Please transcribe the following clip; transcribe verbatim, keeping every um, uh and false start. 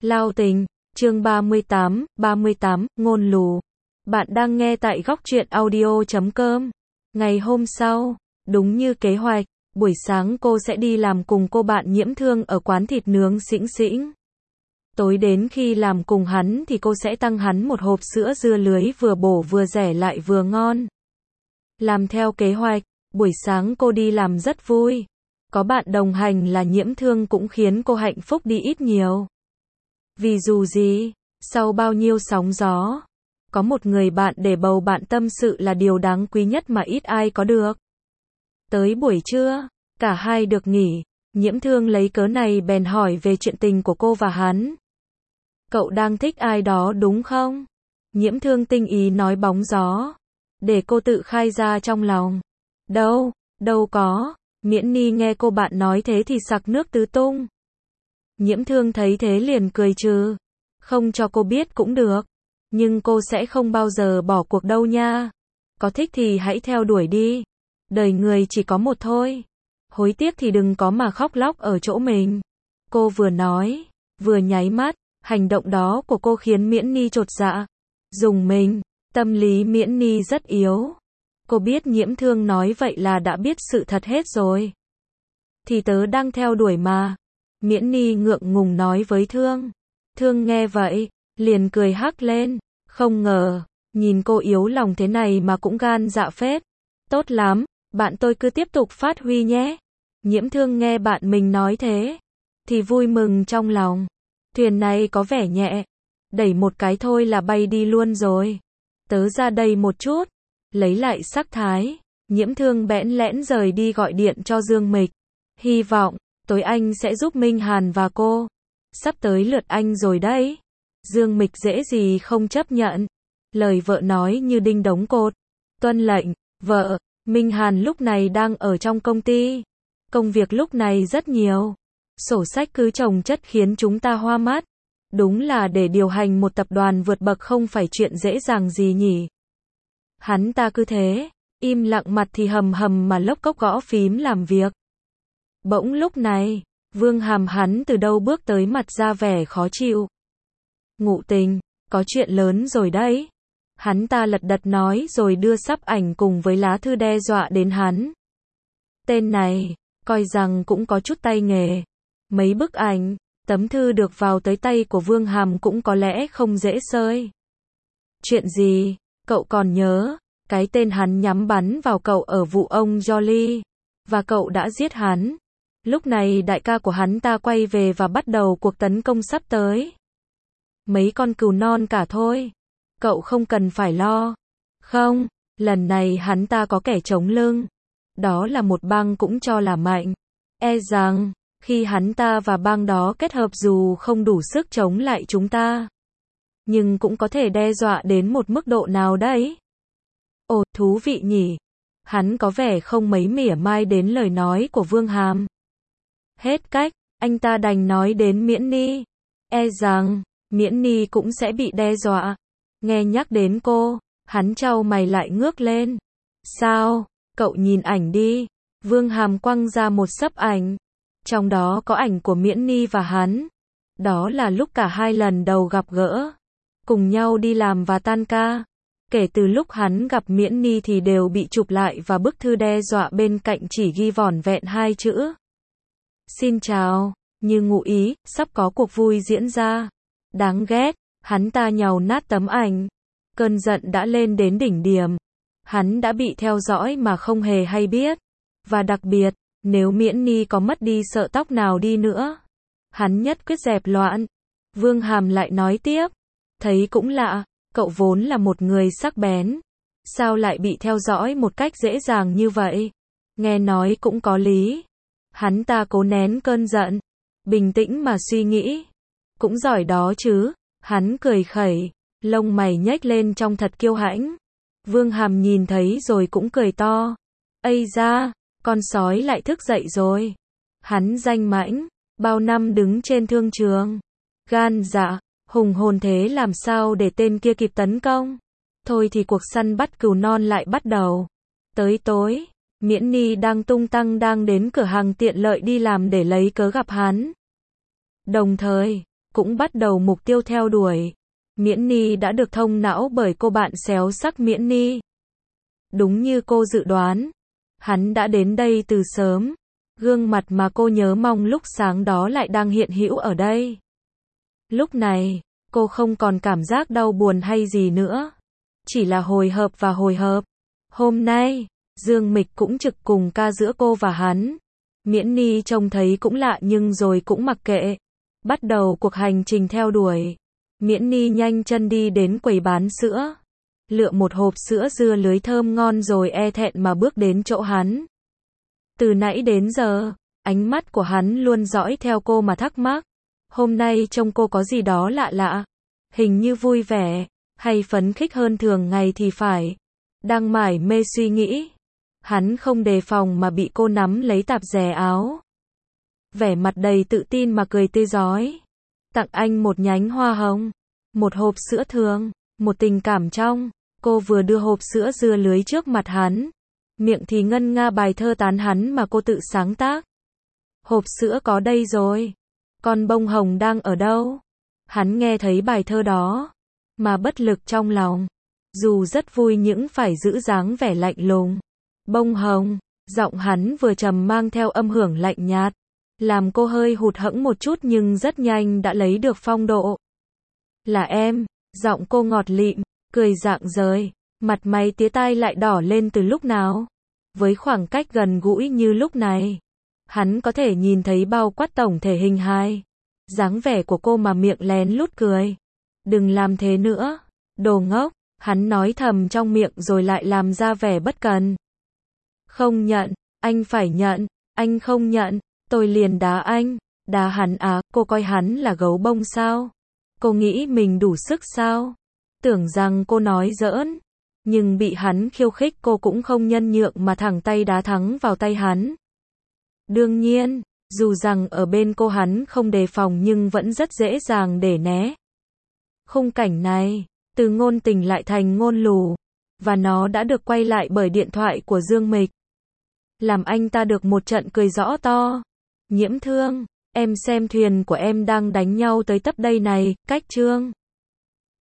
Lao tình, chương ba mươi tám, ba mươi tám, ngôn lù. Bạn đang nghe tại góc truyện audio chấm com. Ngày hôm sau, đúng như kế hoạch, buổi sáng cô sẽ đi làm cùng cô bạn Nhiễm Thương ở quán thịt nướng Xĩnh Xĩnh. Tối đến khi làm cùng hắn thì cô sẽ tăng hắn một hộp sữa dưa lưới vừa bổ vừa rẻ lại vừa ngon. Làm theo kế hoạch, buổi sáng cô đi làm rất vui. Có bạn đồng hành là Nhiễm Thương cũng khiến cô hạnh phúc đi ít nhiều. Vì dù gì, sau bao nhiêu sóng gió, có một người bạn để bầu bạn tâm sự là điều đáng quý nhất mà ít ai có được. Tới buổi trưa, cả hai được nghỉ, Nhiễm Thương lấy cớ này bèn hỏi về chuyện tình của cô và hắn. Cậu đang thích ai đó đúng không? Nhiễm Thương tinh ý nói bóng gió, để cô tự khai ra trong lòng. Đâu, đâu có. Miễn Ni nghe cô bạn nói thế thì sặc nước tứ tung. Nhiễm Thương thấy thế liền cười trừ. Không cho cô biết cũng được. Nhưng cô sẽ không bao giờ bỏ cuộc đâu nha. Có thích thì hãy theo đuổi đi. Đời người chỉ có một thôi. Hối tiếc thì đừng có mà khóc lóc ở chỗ mình. Cô vừa nói, vừa nháy mắt. Hành động đó của cô khiến Miễn Ni chột dạ. Dùng mình, tâm lý Miễn Ni rất yếu. Cô biết Nhiễm Thương nói vậy là đã biết sự thật hết rồi. Thì tớ đang theo đuổi mà. Miễn Ni ngượng ngùng nói với Thương. Thương nghe vậy, liền cười hắc lên. Không ngờ, nhìn cô yếu lòng thế này mà cũng gan dạ phết. Tốt lắm, bạn tôi cứ tiếp tục phát huy nhé. Nhiễm Thương nghe bạn mình nói thế, thì vui mừng trong lòng. Thuyền này có vẻ nhẹ, đẩy một cái thôi là bay đi luôn rồi. Tớ ra đây một chút. Lấy lại sắc thái, Nhiễm Thương bẽn lẽn rời đi gọi điện cho Dương Mịch. Hy vọng, tối anh sẽ giúp Minh Hàn và cô. Sắp tới lượt anh rồi đấy. Dương Mịch dễ gì không chấp nhận. Lời vợ nói như đinh đóng cột. Tuân lệnh, vợ. Minh Hàn lúc này đang ở trong công ty. Công việc lúc này rất nhiều. Sổ sách cứ chồng chất khiến chúng ta hoa mắt. Đúng là để điều hành một tập đoàn vượt bậc không phải chuyện dễ dàng gì nhỉ. Hắn ta cứ thế, im lặng mặt thì hầm hầm mà lốc cốc gõ phím làm việc. Bỗng lúc này, Vương Hàm hắn từ đâu bước tới mặt ra vẻ khó chịu. Ngụ Tình, có chuyện lớn rồi đấy. Hắn ta lật đật nói rồi đưa sắp ảnh cùng với lá thư đe dọa đến hắn. Tên này, coi rằng cũng có chút tay nghề. Mấy bức ảnh, tấm thư được vào tới tay của Vương Hàm cũng có lẽ không dễ xơi. Chuyện gì? Cậu còn nhớ, cái tên hắn nhắm bắn vào cậu ở vụ ông Jolly, và cậu đã giết hắn. Lúc này đại ca của hắn ta quay về và bắt đầu cuộc tấn công sắp tới. Mấy con cừu non cả thôi. Cậu không cần phải lo. Không, lần này hắn ta có kẻ chống lưng. Đó là một bang cũng cho là mạnh. E rằng, khi hắn ta và bang đó kết hợp dù không đủ sức chống lại chúng ta, nhưng cũng có thể đe dọa đến một mức độ nào đấy. Ồ, thú vị nhỉ. Hắn có vẻ không mấy mỉa mai đến lời nói của Vương Hàm. Hết cách, anh ta đành nói đến Miễn Ni. E rằng, Miễn Ni cũng sẽ bị đe dọa. Nghe nhắc đến cô, hắn chau mày lại ngước lên. Sao? Cậu nhìn ảnh đi. Vương Hàm quăng ra một xấp ảnh. Trong đó có ảnh của Miễn Ni và hắn. Đó là lúc cả hai lần đầu gặp gỡ. Cùng nhau đi làm và tan ca. Kể từ lúc hắn gặp Miễn Ni thì đều bị chụp lại và bức thư đe dọa bên cạnh chỉ ghi vỏn vẹn hai chữ. Xin chào, như ngụ ý, sắp có cuộc vui diễn ra. Đáng ghét, hắn ta nhàu nát tấm ảnh. Cơn giận đã lên đến đỉnh điểm. Hắn đã bị theo dõi mà không hề hay biết. Và đặc biệt, nếu Miễn Ni có mất đi sợi tóc nào đi nữa, hắn nhất quyết dẹp loạn. Vương Hàm lại nói tiếp. Thấy cũng lạ, cậu vốn là một người sắc bén. Sao lại bị theo dõi một cách dễ dàng như vậy? Nghe nói cũng có lý. Hắn ta cố nén cơn giận. Bình tĩnh mà suy nghĩ. Cũng giỏi đó chứ. Hắn cười khẩy. Lông mày nhếch lên trông thật kiêu hãnh. Vương Hàm nhìn thấy rồi cũng cười to. Ây da, con sói lại thức dậy rồi. Hắn danh mãnh. Bao năm đứng trên thương trường. Gan dạ. Hùng hồn thế làm sao để tên kia kịp tấn công. Thôi thì cuộc săn bắt cừu non lại bắt đầu. Tới tối, Miễn Ni đang tung tăng đang đến cửa hàng tiện lợi đi làm để lấy cớ gặp hắn. Đồng thời, cũng bắt đầu mục tiêu theo đuổi. Miễn Ni đã được thông não bởi cô bạn xéo sắc Miễn Ni. Đúng như cô dự đoán, hắn đã đến đây từ sớm. Gương mặt mà cô nhớ mong lúc sáng đó lại đang hiện hữu ở đây. Lúc này, cô không còn cảm giác đau buồn hay gì nữa. Chỉ là hồi hộp và hồi hộp. Hôm nay, Dương Mịch cũng trực cùng ca giữa cô và hắn. Miễn Ni trông thấy cũng lạ nhưng rồi cũng mặc kệ. Bắt đầu cuộc hành trình theo đuổi. Miễn Ni nhanh chân đi đến quầy bán sữa. Lựa một hộp sữa dưa lưới thơm ngon rồi e thẹn mà bước đến chỗ hắn. Từ nãy đến giờ, ánh mắt của hắn luôn dõi theo cô mà thắc mắc. Hôm nay trông cô có gì đó lạ lạ. Hình như vui vẻ, hay phấn khích hơn thường ngày thì phải. Đang mải mê suy nghĩ. Hắn không đề phòng mà bị cô nắm lấy tạp dề áo. Vẻ mặt đầy tự tin mà cười tươi rói. Tặng anh một nhánh hoa hồng. Một hộp sữa thường. Một tình cảm trong. Cô vừa đưa hộp sữa dưa lưới trước mặt hắn. Miệng thì ngân nga bài thơ tán hắn mà cô tự sáng tác. Hộp sữa có đây rồi. Con bông hồng đang ở đâu? Hắn nghe thấy bài thơ đó. Mà bất lực trong lòng. Dù rất vui nhưng phải giữ dáng vẻ lạnh lùng. Bông hồng. Giọng hắn vừa trầm mang theo âm hưởng lạnh nhạt. Làm cô hơi hụt hẫng một chút nhưng rất nhanh đã lấy được phong độ. Là em. Giọng cô ngọt lịm. Cười rạng rời. Mặt mày tía tai lại đỏ lên từ lúc nào. Với khoảng cách gần gũi như lúc này, hắn có thể nhìn thấy bao quát tổng thể hình hài. Dáng vẻ của cô mà miệng lén lút cười. Đừng làm thế nữa. Đồ ngốc. Hắn nói thầm trong miệng rồi lại làm ra vẻ bất cần. Không nhận. Anh phải nhận. Anh không nhận. Tôi liền đá anh. Đá hắn à, cô coi hắn là gấu bông sao? Cô nghĩ mình đủ sức sao? Tưởng rằng cô nói giỡn. Nhưng bị hắn khiêu khích cô cũng không nhân nhượng mà thẳng tay đá thắng vào tay hắn. Đương nhiên, dù rằng ở bên cô hắn không đề phòng nhưng vẫn rất dễ dàng để né. Khung cảnh này, từ ngôn tình lại thành ngôn lù. Và nó đã được quay lại bởi điện thoại của Dương Mịch. Làm anh ta được một trận cười rõ to. Nhiễm Thương, em xem thuyền của em đang đánh nhau tới tấp đây này, cách Trương.